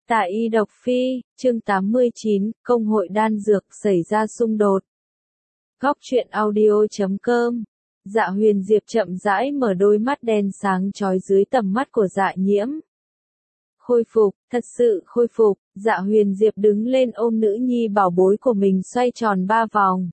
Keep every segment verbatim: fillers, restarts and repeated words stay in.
Tại Y Độc Phi, chương tám mươi chín, Công hội đan dược xảy ra xung đột. Góc truyện audio chấm com. Dạ Huyền Diệp chậm rãi mở đôi mắt đen sáng chói dưới tầm mắt của Dạ Nhiễm. Khôi phục, thật sự khôi phục, Dạ Huyền Diệp đứng lên ôm nữ nhi bảo bối của mình xoay tròn ba vòng.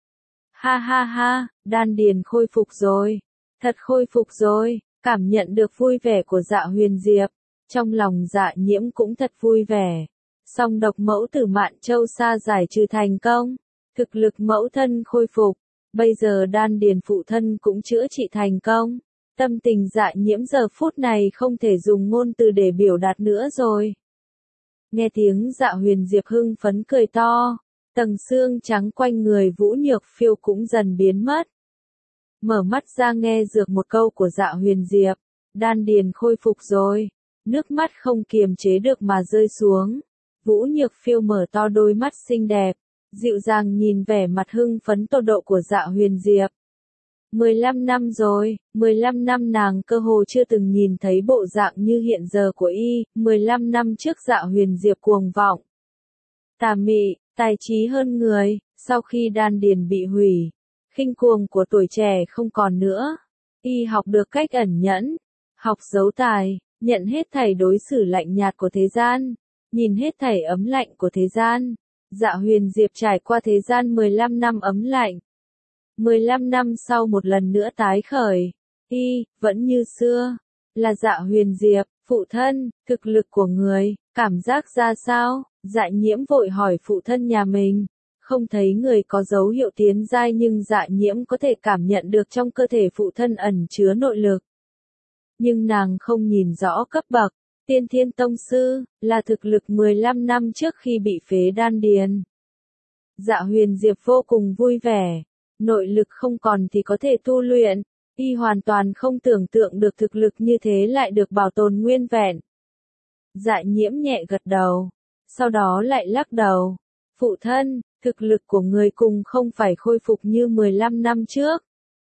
Ha ha ha, đan điền khôi phục rồi, thật khôi phục rồi, cảm nhận được vui vẻ của Dạ Huyền Diệp. Trong lòng Dạ Nhiễm cũng thật vui vẻ. Song độc mẫu tử Mạn Châu Sa giải trừ thành công. Thực lực mẫu thân khôi phục. Bây giờ đan điền phụ thân cũng chữa trị thành công. Tâm tình Dạ Nhiễm giờ phút này không thể dùng ngôn từ để biểu đạt nữa rồi. Nghe tiếng Dạ Huyền Diệp hưng phấn cười to. Tầng xương trắng quanh người Vũ Nhược Phiêu cũng dần biến mất. Mở mắt ra nghe dược một câu của Dạ Huyền Diệp. Đan điền khôi phục rồi. Nước mắt không kiềm chế được mà rơi xuống. Vũ Nhược Phiêu mở to đôi mắt xinh đẹp, dịu dàng nhìn vẻ mặt hưng phấn tột độ của Dạ Huyền Diệp. mười lăm năm rồi, mười lăm năm nàng cơ hồ chưa từng nhìn thấy bộ dạng như hiện giờ của y, mười lăm năm trước Dạ Huyền Diệp cuồng vọng. Tà mị, tài trí hơn người, sau khi đan điền bị hủy, khinh cuồng của tuổi trẻ không còn nữa. Y học được cách ẩn nhẫn, học giấu tài. Nhận hết thảy đối xử lạnh nhạt của thế gian, nhìn hết thảy ấm lạnh của thế gian. Dạ Huyền Diệp trải qua thế gian mười lăm năm ấm lạnh. mười lăm năm sau một lần nữa tái khởi, y, vẫn như xưa, là Dạ Huyền Diệp, phụ thân, thực lực của người, cảm giác ra sao? Dạ Nhiễm vội hỏi phụ thân nhà mình, không thấy người có dấu hiệu tiến giai nhưng Dạ Nhiễm có thể cảm nhận được trong cơ thể phụ thân ẩn chứa nội lực. Nhưng nàng không nhìn rõ cấp bậc, Tiên Thiên Tông Sư, là thực lực mười lăm năm trước khi bị phế đan điền. Dạ Huyền Diệp vô cùng vui vẻ, nội lực không còn thì có thể tu luyện, y hoàn toàn không tưởng tượng được thực lực như thế lại được bảo tồn nguyên vẹn. Dạ Nhiễm nhẹ gật đầu, sau đó lại lắc đầu. Phụ thân, thực lực của người cùng không phải khôi phục như mười lăm năm trước,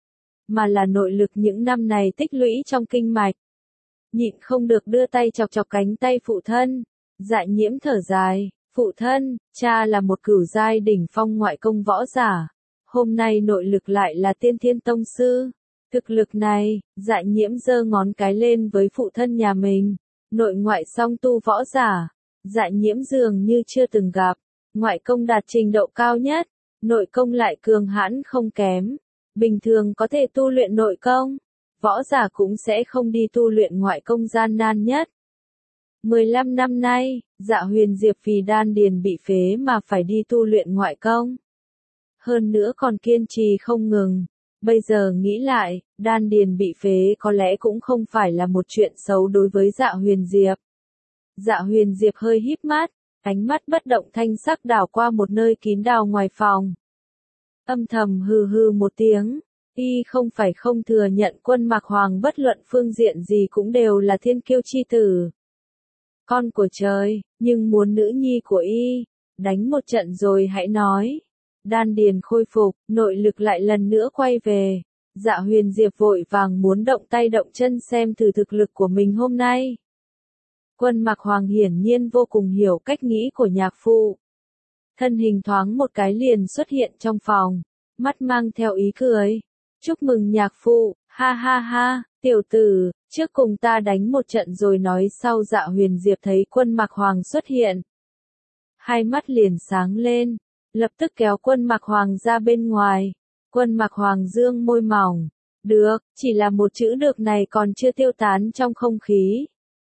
mà là nội lực những năm này tích lũy trong kinh mạch. Nhịn không được đưa tay chọc chọc cánh tay phụ thân. Dạ Nhiễm thở dài, phụ thân, cha là một cửu giai đỉnh phong ngoại công võ giả. Hôm nay nội lực lại là Tiên Thiên Tông Sư. Thực lực này, Dạ Nhiễm giơ ngón cái lên với phụ thân nhà mình. Nội ngoại song tu võ giả. Dạ Nhiễm dường như chưa từng gặp. Ngoại công đạt trình độ cao nhất, nội công lại cường hãn không kém. Bình thường có thể tu luyện nội công, võ giả cũng sẽ không đi tu luyện ngoại công gian nan nhất. mười lăm năm nay, Dạ Huyền Diệp vì đan điền bị phế mà phải đi tu luyện ngoại công. Hơn nữa còn kiên trì không ngừng. Bây giờ nghĩ lại, đan điền bị phế có lẽ cũng không phải là một chuyện xấu đối với Dạ Huyền Diệp. Dạ Huyền Diệp hơi híp mắt, ánh mắt bất động thanh sắc đảo qua một nơi kín đáo ngoài phòng. Âm thầm hừ hừ một tiếng, y không phải không thừa nhận Quân Mạc Hoàng bất luận phương diện gì cũng đều là thiên kiêu chi tử. Con của trời, nhưng muốn nữ nhi của y, đánh một trận rồi hãy nói. Đan điền khôi phục, nội lực lại lần nữa quay về. Dạ Huyền Diệp vội vàng muốn động tay động chân xem thử thực lực của mình hôm nay. Quân Mạc Hoàng hiển nhiên vô cùng hiểu cách nghĩ của nhạc phụ. Thân hình thoáng một cái liền xuất hiện trong phòng, mắt mang theo ý cười. Chúc mừng nhạc phụ, ha ha ha, tiểu tử, trước cùng ta đánh một trận rồi nói sau. Dạ Huyền Diệp thấy Quân Mạc Hoàng xuất hiện. Hai mắt liền sáng lên, lập tức kéo Quân Mạc Hoàng ra bên ngoài. Quân Mạc Hoàng dương môi mỏng, được, chỉ là một chữ được này còn chưa tiêu tán trong không khí.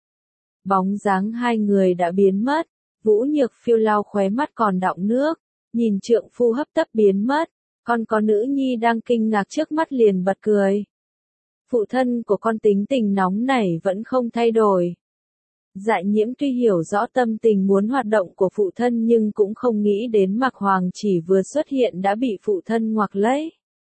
Bóng dáng hai người đã biến mất. Vũ Nhược Phiêu lau khóe mắt còn đọng nước, nhìn trượng phu hấp tấp biến mất, còn có nữ nhi đang kinh ngạc trước mắt liền bật cười. Phụ thân của con tính tình nóng nảy vẫn không thay đổi. Dạ Nhiễm tuy hiểu rõ tâm tình muốn hoạt động của phụ thân nhưng cũng không nghĩ đến Mạc Hoàng chỉ vừa xuất hiện đã bị phụ thân ngoặc lấy.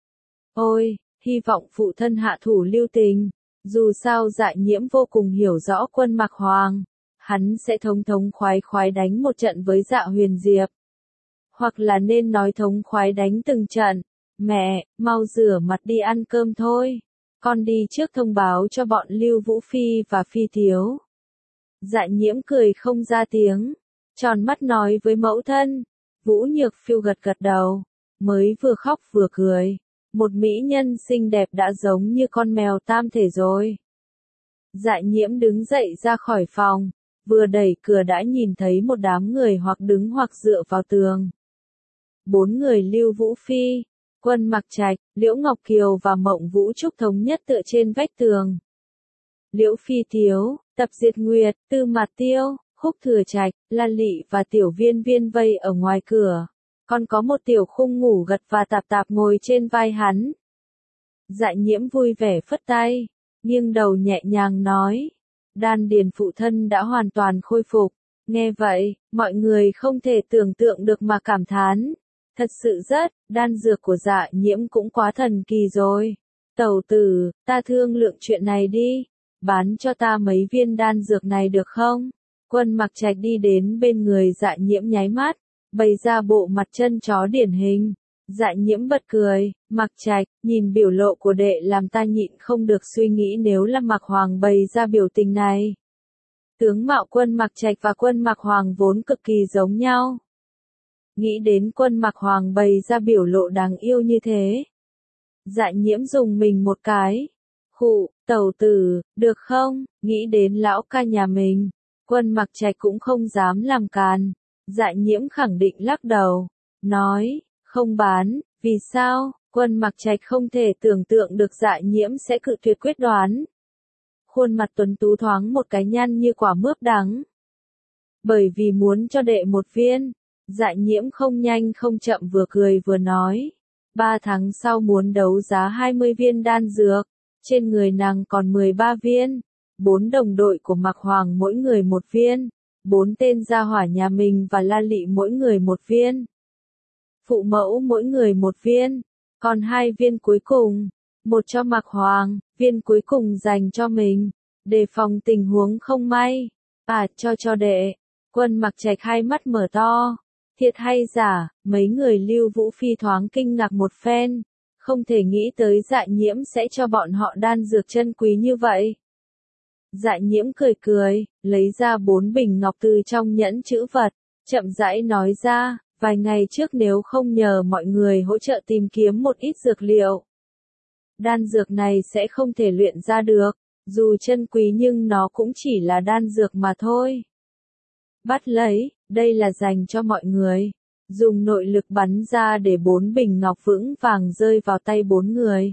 Ôi, hy vọng phụ thân hạ thủ lưu tình. Dù sao Dạ Nhiễm vô cùng hiểu rõ Quân Mạc Hoàng. Hắn sẽ thống thống khoái khoái đánh một trận với Dạ Huyền Diệp. Hoặc là nên nói thống khoái đánh từng trận. Mẹ, mau rửa mặt đi ăn cơm thôi. Con đi trước thông báo cho bọn Lưu Vũ Phi và Phi Thiếu. Dạ nhiễm cười không ra tiếng, tròn mắt nói với mẫu thân. Vũ Nhược Phiêu gật gật đầu, mới vừa khóc vừa cười. Một mỹ nhân xinh đẹp đã giống như con mèo tam thể rồi. Dạ nhiễm đứng dậy ra khỏi phòng, vừa đẩy cửa đã nhìn thấy một đám người hoặc đứng hoặc dựa vào tường. Bốn người Lưu Vũ Phi, Quân Mặc Trạch, Liễu Ngọc Kiều và Mộng Vũ Trúc thống nhất tựa trên vách tường. Liễu Phi Tiếu, Tập Diệt Nguyệt, Tư Mạt Tiêu, Khúc Thừa Trạch, La Lị và Tiểu Viên Viên vây ở ngoài cửa. Còn có một tiểu khung ngủ gật và tạp tạp ngồi trên vai hắn. Dạ nhiễm vui vẻ phất tay, nghiêng đầu nhẹ nhàng nói. Đan điền phụ thân đã hoàn toàn khôi phục. Nghe vậy, mọi người không thể tưởng tượng được mà cảm thán. Thật sự rất, đan dược của dạ nhiễm cũng quá thần kỳ rồi. Tẩu tử, ta thương lượng chuyện này đi. Bán cho ta mấy viên đan dược này được không? Quân Mặc Trạch đi đến bên người dạ nhiễm nháy mắt, bày ra bộ mặt chân chó điển hình. Dạ nhiễm bật cười, Mặc Trạch, nhìn biểu lộ của đệ làm ta nhịn không được suy nghĩ nếu là Mặc Hoàng bày ra biểu tình này. Tướng mạo Quân Mặc Trạch và Quân Mặc Hoàng vốn cực kỳ giống nhau. Nghĩ đến Quân Mặc Hoàng bày ra biểu lộ đáng yêu như thế. Dạ nhiễm dùng mình một cái. Khụ, tẩu tử, được không? Nghĩ đến lão ca nhà mình. Quân Mặc Trạch cũng không dám làm càn. Dạ nhiễm khẳng định lắc đầu. Nói, không bán, vì sao? Quân Mặc Trạch không thể tưởng tượng được dạ nhiễm sẽ cự tuyệt quyết đoán. Khuôn mặt tuấn tú thoáng một cái nhăn như quả mướp đắng. Bởi vì muốn cho đệ một viên. Dạ nhiễm không nhanh không chậm vừa cười vừa nói. Ba tháng sau muốn đấu giá hai mươi viên đan dược. Trên người nàng còn mười ba viên. Bốn đồng đội của Mặc Hoàng mỗi người một viên. Bốn tên gia hỏa nhà mình và La Lị mỗi người một viên. Phụ mẫu mỗi người một viên. Còn hai viên cuối cùng. Một cho Mặc Hoàng, viên cuối cùng dành cho mình. Đề phòng tình huống không may. À, cho cho đệ. Quân Mặc Trạch hai mắt mở to. Thiệt hay giả, mấy người Lưu Vũ Phi thoáng kinh ngạc một phen. Không thể nghĩ tới dạ nhiễm sẽ cho bọn họ đan dược chân quý như vậy. Dạ nhiễm cười cười, lấy ra bốn bình ngọc từ trong nhẫn chữ vật, chậm rãi nói ra, vài ngày trước nếu không nhờ mọi người hỗ trợ tìm kiếm một ít dược liệu. Đan dược này sẽ không thể luyện ra được, dù chân quý nhưng nó cũng chỉ là đan dược mà thôi. Bắt lấy, đây là dành cho mọi người. Dùng nội lực bắn ra để bốn bình ngọc vững vàng rơi vào tay bốn người.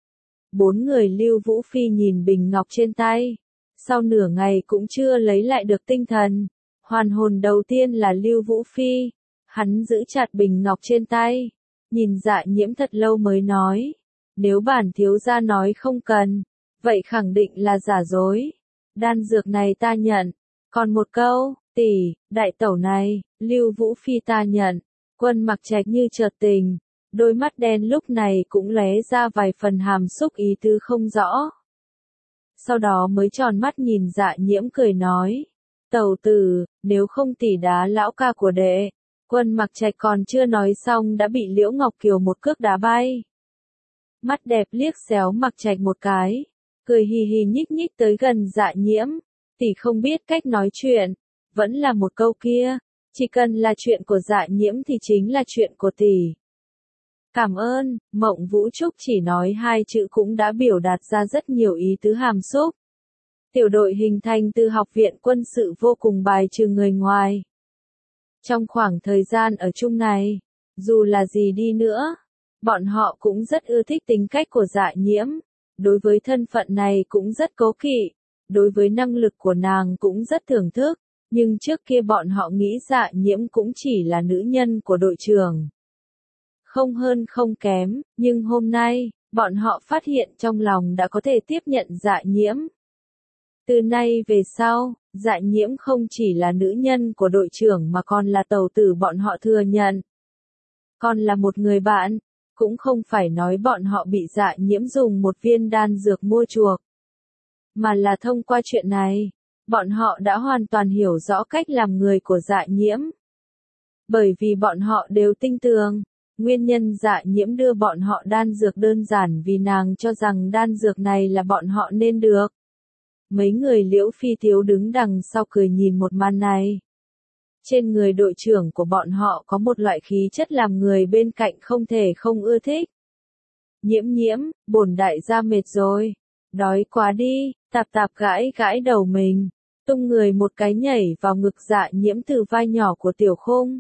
Bốn người Lưu Vũ Phi nhìn bình ngọc trên tay. Sau nửa ngày cũng chưa lấy lại được tinh thần. Hoàn hồn đầu tiên là Lưu Vũ Phi. Hắn giữ chặt bình ngọc trên tay. Nhìn dạ nhiễm thật lâu mới nói. Nếu bản thiếu gia nói không cần, vậy khẳng định là giả dối. Đan dược này ta nhận. Còn một câu, tỷ, đại tẩu này, Lưu Vũ Phi ta nhận. Quân Mặc Trạch như chợt tình. Đôi mắt đen lúc này cũng lóe ra vài phần hàm xúc ý tứ không rõ. Sau đó mới tròn mắt nhìn dạ nhiễm cười nói. Tẩu tử, nếu không tỷ đá lão ca của đệ. Quân Mặc Trạch còn chưa nói xong đã bị Liễu Ngọc Kiều một cước đá bay. Mắt đẹp liếc xéo Mặc Trạch một cái. Cười hì hì nhích nhích tới gần dạ nhiễm. Tỷ không biết cách nói chuyện. Vẫn là một câu kia. Chỉ cần là chuyện của dạ nhiễm thì chính là chuyện của tỷ. Cảm ơn, Mộng Vũ Trúc chỉ nói hai chữ cũng đã biểu đạt ra rất nhiều ý tứ hàm xúc. Tiểu đội hình thành từ học viện quân sự vô cùng bài trừ người ngoài. Trong khoảng thời gian ở chung này, dù là gì đi nữa, bọn họ cũng rất ưa thích tính cách của dạ nhiễm. Đối với thân phận này cũng rất cố kỵ. Đối với năng lực của nàng cũng rất thưởng thức. Nhưng trước kia bọn họ nghĩ dạ nhiễm cũng chỉ là nữ nhân của đội trưởng. Không hơn không kém, nhưng hôm nay, bọn họ phát hiện trong lòng đã có thể tiếp nhận dạ nhiễm. Từ nay về sau, dạ nhiễm không chỉ là nữ nhân của đội trưởng mà còn là tẩu tử bọn họ thừa nhận. Còn là một người bạn, cũng không phải nói bọn họ bị dạ nhiễm dùng một viên đan dược mua chuộc. Mà là thông qua chuyện này. Bọn họ đã hoàn toàn hiểu rõ cách làm người của dạ nhiễm. Bởi vì bọn họ đều tin tưởng, nguyên nhân dạ nhiễm đưa bọn họ đan dược đơn giản vì nàng cho rằng đan dược này là bọn họ nên được. Mấy người Liễu Phi Tiếu đứng đằng sau cười nhìn một màn này. Trên người đội trưởng của bọn họ có một loại khí chất làm người bên cạnh không thể không ưa thích. Nhiễm nhiễm, bổn đại gia mệt rồi. Đói quá đi, tạp tạp gãi gãi đầu mình. Tung người một cái nhảy vào ngực Dạ Nhiễm từ vai nhỏ của Tiểu Khung.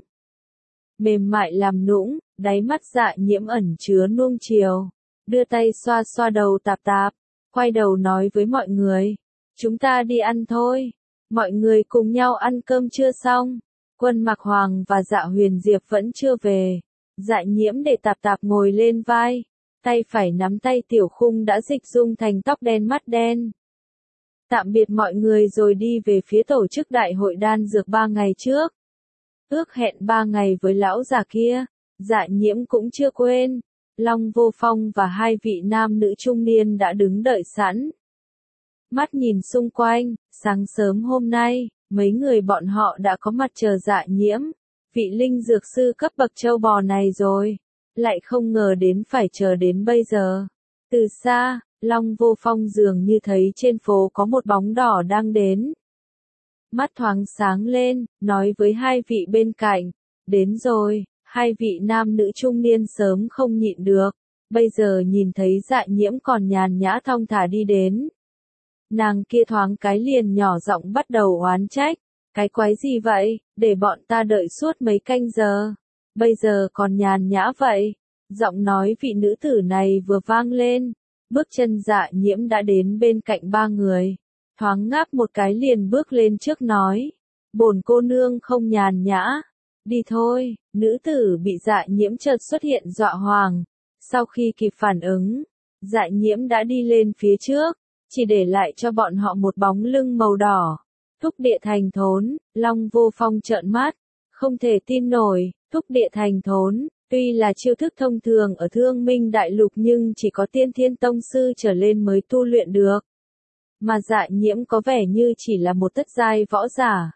Mềm mại làm nũng, đáy mắt Dạ Nhiễm ẩn chứa nuông chiều. Đưa tay xoa xoa đầu tạp tạp, quay đầu nói với mọi người. Chúng ta đi ăn thôi. Mọi người cùng nhau ăn cơm trưa xong. Quân Mạc Hoàng và Dạ Huyền Diệp vẫn chưa về. Dạ Nhiễm để tạp tạp ngồi lên vai. Tay phải nắm tay Tiểu Khung đã dịch dung thành tóc đen mắt đen. Tạm biệt mọi người rồi đi về phía tổ chức đại hội đan dược ba ngày trước. Ước hẹn ba ngày với lão già kia, Dạ Nhiễm cũng chưa quên. Long Vô Phong và hai vị nam nữ trung niên đã đứng đợi sẵn. Mắt nhìn xung quanh, sáng sớm hôm nay, mấy người bọn họ đã có mặt chờ Dạ Nhiễm, vị linh dược sư cấp bậc châu bò này rồi. Lại không ngờ đến phải chờ đến bây giờ. Từ xa, Long Vô Phong dường như thấy trên phố có một bóng đỏ đang đến. Mắt thoáng sáng lên, nói với hai vị bên cạnh, đến rồi. Hai vị nam nữ trung niên sớm không nhịn được, bây giờ nhìn thấy Dạ Nhiễm còn nhàn nhã thong thả đi đến. Nàng kia thoáng cái liền nhỏ giọng bắt đầu oán trách, cái quái gì vậy, để bọn ta đợi suốt mấy canh giờ, bây giờ còn nhàn nhã vậy. Giọng nói vị nữ tử này vừa vang lên, bước chân Dạ Nhiễm đã đến bên cạnh ba người, thoáng ngáp một cái liền bước lên trước nói, bổn cô nương không nhàn nhã. Đi thôi, nữ tử bị Dạ Nhiễm chợt xuất hiện dọa hoàng. Sau khi kịp phản ứng, Dạ Nhiễm đã đi lên phía trước, chỉ để lại cho bọn họ một bóng lưng màu đỏ. Thúc địa thành thốn, Long Vô Phong trợn mắt, không thể tin nổi, thúc địa thành thốn, tuy là chiêu thức thông thường ở Thương Minh Đại Lục nhưng chỉ có tiên thiên tông sư trở lên mới tu luyện được. Mà Dạ Nhiễm có vẻ như chỉ là một thất giai võ giả.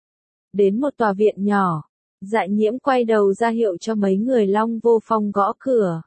Đến một tòa viện nhỏ. Dạ Nhiễm quay đầu ra hiệu cho mấy người Long Vô Phong gõ cửa.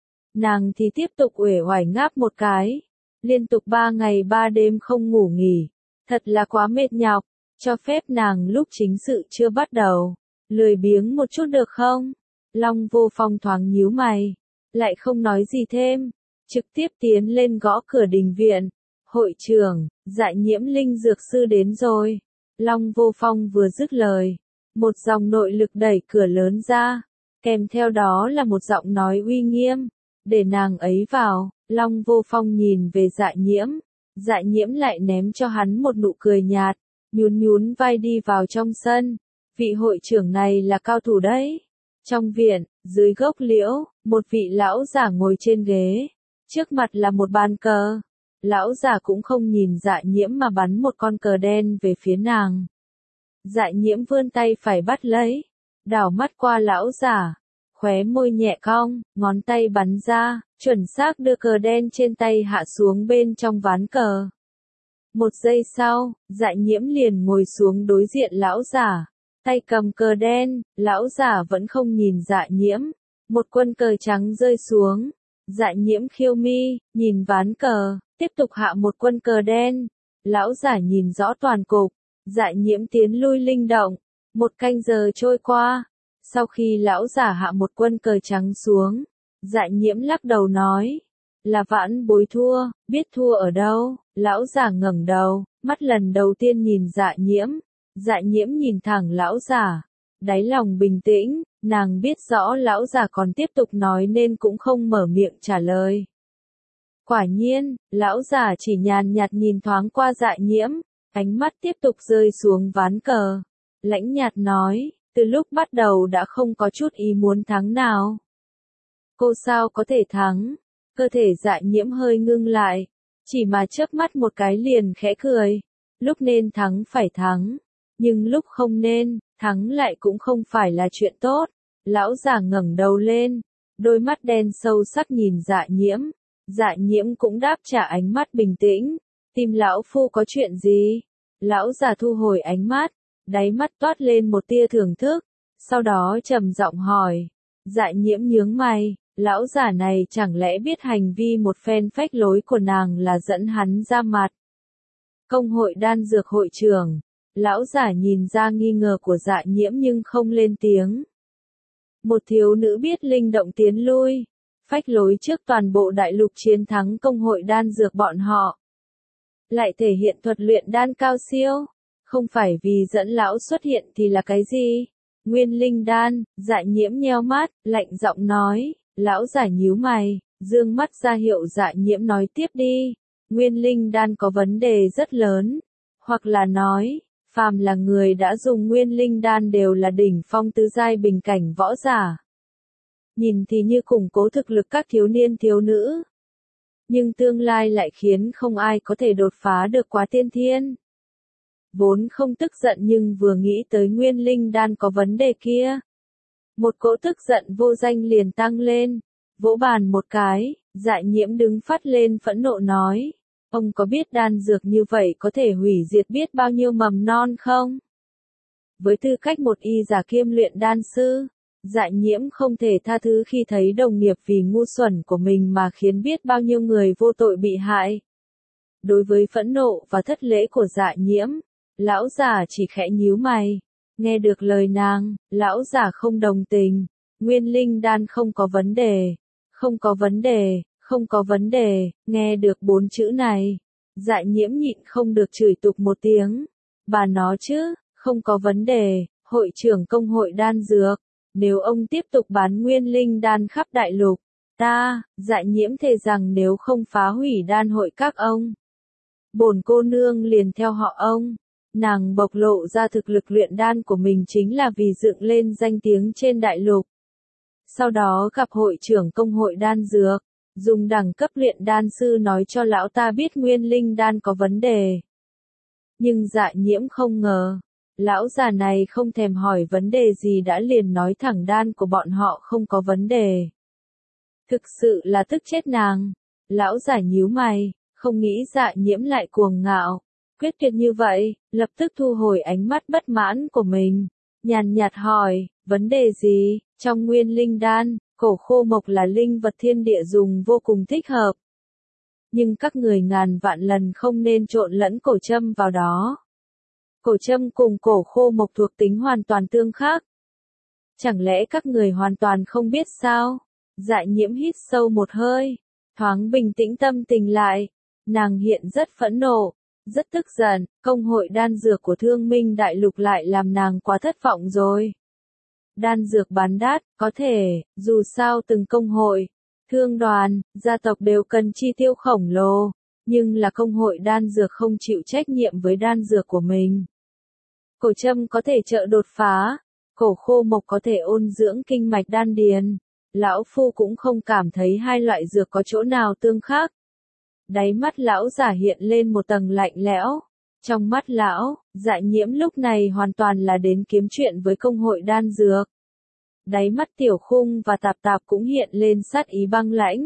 Nàng thì tiếp tục uể oải ngáp một cái. Liên tục ba ngày ba đêm không ngủ nghỉ. Thật là quá mệt nhọc. Cho phép nàng lúc chính sự chưa bắt đầu. Lười biếng một chút được không? Long Vô Phong thoáng nhíu mày. Lại không nói gì thêm. Trực tiếp tiến lên gõ cửa đình viện. Hội trưởng, Dạ Nhiễm linh dược sư đến rồi. Long Vô Phong vừa dứt lời. Một dòng nội lực đẩy cửa lớn ra, kèm theo đó là một giọng nói uy nghiêm, để nàng ấy vào. Long Vô Phong nhìn về Dạ Nhiễm, Dạ Nhiễm lại ném cho hắn một nụ cười nhạt, nhún nhún vai đi vào trong sân. Vị hội trưởng này là cao thủ đấy. Trong viện, dưới gốc liễu, một vị lão giả ngồi trên ghế, trước mặt là một bàn cờ. Lão giả cũng không nhìn Dạ Nhiễm mà bắn một con cờ đen về phía nàng. Dạ Nhiễm vươn tay phải bắt lấy, đảo mắt qua lão giả, khóe môi nhẹ cong, ngón tay bắn ra, chuẩn xác đưa cờ đen trên tay hạ xuống bên trong ván cờ. Một giây sau, Dạ Nhiễm liền ngồi xuống đối diện lão giả, tay cầm cờ đen, lão giả vẫn không nhìn Dạ Nhiễm, một quân cờ trắng rơi xuống. Dạ Nhiễm khiêu mi, nhìn ván cờ, tiếp tục hạ một quân cờ đen, lão giả nhìn rõ toàn cục. Dạ Nhiễm tiến lui linh động, một canh giờ trôi qua, sau khi lão giả hạ một quân cờ trắng xuống, Dạ Nhiễm lắc đầu nói, là Vãn Bối thua, biết thua ở đâu. Lão giả ngẩng đầu, mắt lần đầu tiên nhìn Dạ Nhiễm, Dạ Nhiễm nhìn thẳng lão giả, đáy lòng bình tĩnh, nàng biết rõ lão giả còn tiếp tục nói nên cũng không mở miệng trả lời. Quả nhiên, lão giả chỉ nhàn nhạt nhìn thoáng qua Dạ Nhiễm. Ánh mắt tiếp tục rơi xuống ván cờ. Lãnh nhạt nói, từ lúc bắt đầu đã không có chút ý muốn thắng nào. Cô sao có thể thắng? Cơ thể Dạ Nhiễm hơi ngưng lại. Chỉ mà chớp mắt một cái liền khẽ cười. Lúc nên thắng phải thắng. Nhưng lúc không nên, thắng lại cũng không phải là chuyện tốt. Lão giả ngẩng đầu lên. Đôi mắt đen sâu sắc nhìn Dạ Nhiễm. Dạ Nhiễm cũng đáp trả ánh mắt bình tĩnh. Tìm lão phu có chuyện gì? Lão già thu hồi ánh mắt, đáy mắt toát lên một tia thưởng thức, sau đó trầm giọng hỏi. Dạ Nhiễm nhướng mày, lão già này chẳng lẽ biết hành vi một phen phách lối của nàng là dẫn hắn ra mặt. Công hội đan dược hội trưởng. Lão giả nhìn ra nghi ngờ của Dạ Nhiễm nhưng không lên tiếng. Một thiếu nữ biết linh động tiến lui, phách lối trước toàn bộ đại lục chiến thắng công hội đan dược bọn họ. Lại thể hiện thuật luyện đan cao siêu, không phải vì dẫn lão xuất hiện thì là cái gì? Nguyên linh đan. Dạ Nhiễm nheo mắt, lạnh giọng nói. Lão giả nhíu mày, dương mắt ra hiệu Dạ Nhiễm nói tiếp đi. Nguyên linh đan có vấn đề rất lớn, hoặc là nói, phàm là người đã dùng nguyên linh đan đều là đỉnh phong tứ giai bình cảnh võ giả. Nhìn thì như củng cố thực lực các thiếu niên thiếu nữ, nhưng tương lai lại khiến không ai có thể đột phá được quá tiên thiên. Vốn không tức giận nhưng vừa nghĩ tới nguyên linh đan có vấn đề kia, một cỗ tức giận vô danh liền tăng lên, vỗ bàn một cái. Dạ Nhiễm đứng phát lên phẫn nộ nói, ông có biết đan dược như vậy có thể hủy diệt biết bao nhiêu mầm non không? Với tư cách một y giả kiêm luyện đan sư, Dạ Nhiễm không thể tha thứ khi thấy đồng nghiệp vì ngu xuẩn của mình mà khiến biết bao nhiêu người vô tội bị hại. Đối với phẫn nộ và thất lễ của Dạ Nhiễm, lão giả chỉ khẽ nhíu mày. Nghe được lời nàng, lão giả không đồng tình. Nguyên linh đan không có vấn đề. Không có vấn đề, không có vấn đề. Nghe được bốn chữ này, Dạ Nhiễm nhịn không được chửi tục một tiếng. Bà nó chứ, không có vấn đề. Hội trưởng công hội đan dược, nếu ông tiếp tục bán nguyên linh đan khắp đại lục, ta, Dạ Nhiễm thề rằng nếu không phá hủy đan hội các ông, bổn cô nương liền theo họ ông. Nàng bộc lộ ra thực lực luyện đan của mình chính là vì dựng lên danh tiếng trên đại lục. Sau đó gặp hội trưởng công hội đan dược, dùng đẳng cấp luyện đan sư nói cho lão ta biết nguyên linh đan có vấn đề. Nhưng Dạ Nhiễm không ngờ, lão già này không thèm hỏi vấn đề gì đã liền nói thẳng đan của bọn họ không có vấn đề. Thực sự là tức chết nàng. Lão già nhíu mày, không nghĩ Dạ Nhiễm lại cuồng ngạo, quyết tuyệt như vậy, lập tức thu hồi ánh mắt bất mãn của mình, nhàn nhạt hỏi, vấn đề gì? Trong nguyên linh đan, cổ khô mộc là linh vật thiên địa dùng vô cùng thích hợp. Nhưng các người ngàn vạn lần không nên trộn lẫn cổ châm vào đó. Cổ châm cùng cổ khô mộc thuộc tính hoàn toàn tương khác. Chẳng lẽ các người hoàn toàn không biết sao? Dạ Nhiễm hít sâu một hơi, thoáng bình tĩnh tâm tình lại. Nàng hiện rất phẫn nộ, rất tức giận, công hội đan dược của Thương Minh Đại Lục lại làm nàng quá thất vọng rồi. Đan dược bán đắt, có thể, dù sao từng công hội, thương đoàn, gia tộc đều cần chi tiêu khổng lồ, nhưng là công hội đan dược không chịu trách nhiệm với đan dược của mình. Cổ châm có thể trợ đột phá, cổ khô mộc có thể ôn dưỡng kinh mạch đan điền. Lão phu cũng không cảm thấy hai loại dược có chỗ nào tương khác. Đáy mắt lão giả hiện lên một tầng lạnh lẽo. Trong mắt lão, Dạ Nhiễm lúc này hoàn toàn là đến kiếm chuyện với công hội đan dược. Đáy mắt Tiểu Khung và Tạp Tạp cũng hiện lên sát ý băng lãnh.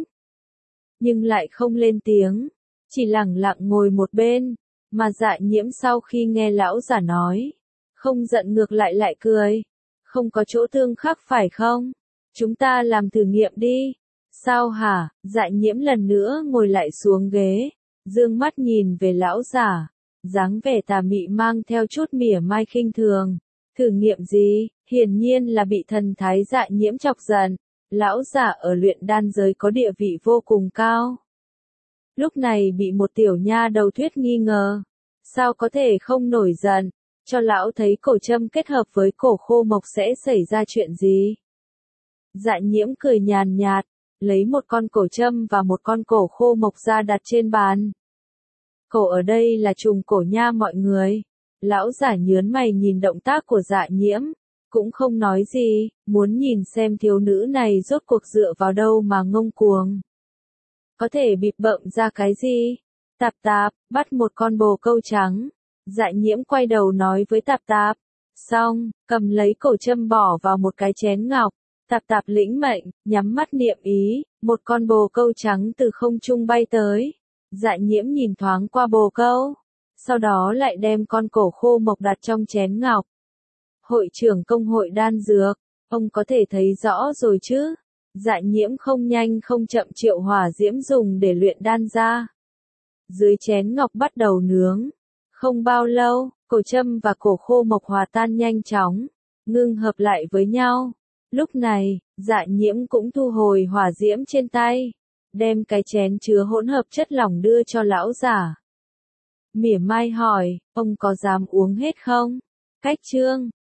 Nhưng lại không lên tiếng, chỉ lẳng lặng ngồi một bên, mà Dạ Nhiễm sau khi nghe lão giả nói, không giận ngược lại lại cười. Không có chỗ tương khắc phải không? Chúng ta làm thử nghiệm đi. Sao hả? Dạ Nhiễm lần nữa ngồi lại xuống ghế, dương mắt nhìn về lão giả, dáng vẻ tà mị mang theo chút mỉa mai khinh thường. Thử nghiệm gì? Hiển nhiên là bị thần thái Dạ Nhiễm chọc giận. Lão giả ở luyện đan giới có địa vị vô cùng cao. Lúc này bị một tiểu nha đầu thuyết nghi ngờ. Sao có thể không nổi giận? Cho lão thấy cổ châm kết hợp với cổ khô mộc sẽ xảy ra chuyện gì? Dạ Nhiễm cười nhàn nhạt, lấy một con cổ châm và một con cổ khô mộc ra đặt trên bàn. Cổ ở đây là trùng cổ nha mọi người. Lão giả nhớn mày nhìn động tác của Dạ Nhiễm, cũng không nói gì, muốn nhìn xem thiếu nữ này rốt cuộc dựa vào đâu mà ngông cuồng. Có thể bịp bợm ra cái gì? Tạp Tạp, bắt một con bồ câu trắng. Dạ Nhiễm quay đầu nói với Tạp Tạp. Xong, cầm lấy cổ châm bỏ vào một cái chén ngọc. Tạp Tạp lĩnh mệnh, nhắm mắt niệm ý, một con bồ câu trắng từ không trung bay tới. Dạ Nhiễm nhìn thoáng qua bồ câu, sau đó lại đem con cổ khô mộc đặt trong chén ngọc. Hội trưởng công hội đan dược, ông có thể thấy rõ rồi chứ? Dạ Nhiễm không nhanh không chậm triệu hỏa diễm dùng để luyện đan ra. Dưới chén ngọc bắt đầu nướng, Không bao lâu, cổ châm và cổ khô mộc hòa tan nhanh chóng, ngưng hợp lại với nhau. Lúc này, Dạ Nhiễm cũng thu hồi hỏa diễm trên tay, đem cái chén chứa hỗn hợp chất lỏng đưa cho lão giả. Mỉa mai hỏi, ông có dám uống hết không? Cách chương